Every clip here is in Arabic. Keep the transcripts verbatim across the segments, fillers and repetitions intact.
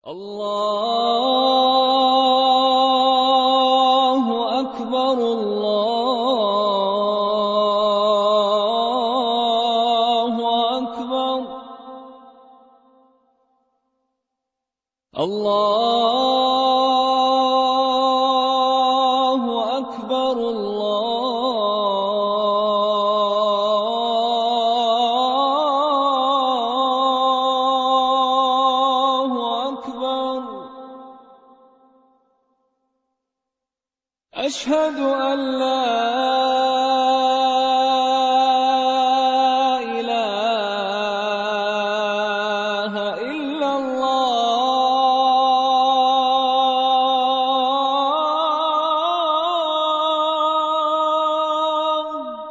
الله أكبر الله أكبر الله أكبر الله أكبر. أشهد أن لا إله إلا الله.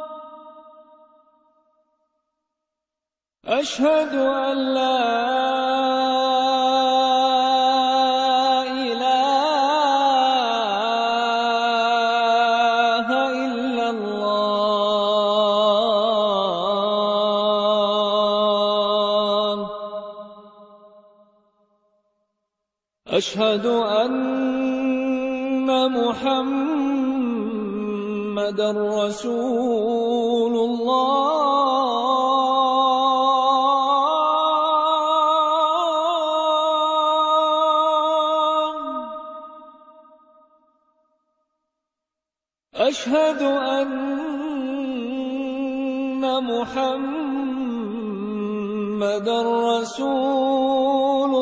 أشهد أن لا إله إلا الله. أشهد أن محمدًا رسول الله. أشهد أن محمدًا رسول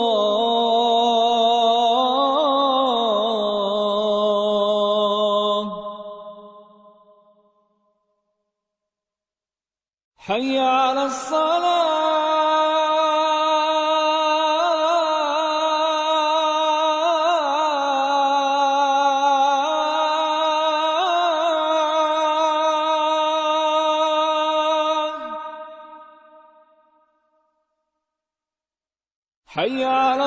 الله. حي على الصلاة. حي على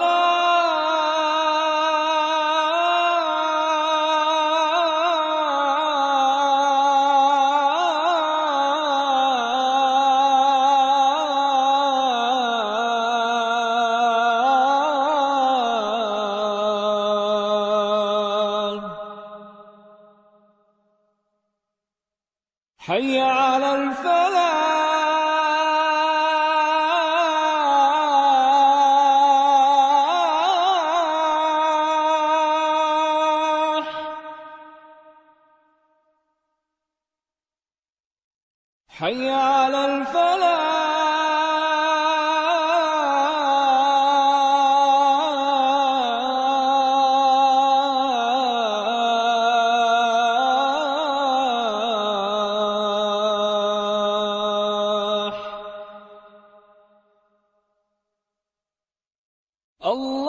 الصلاة. حي على الفلاح. حي على الفلاح. الله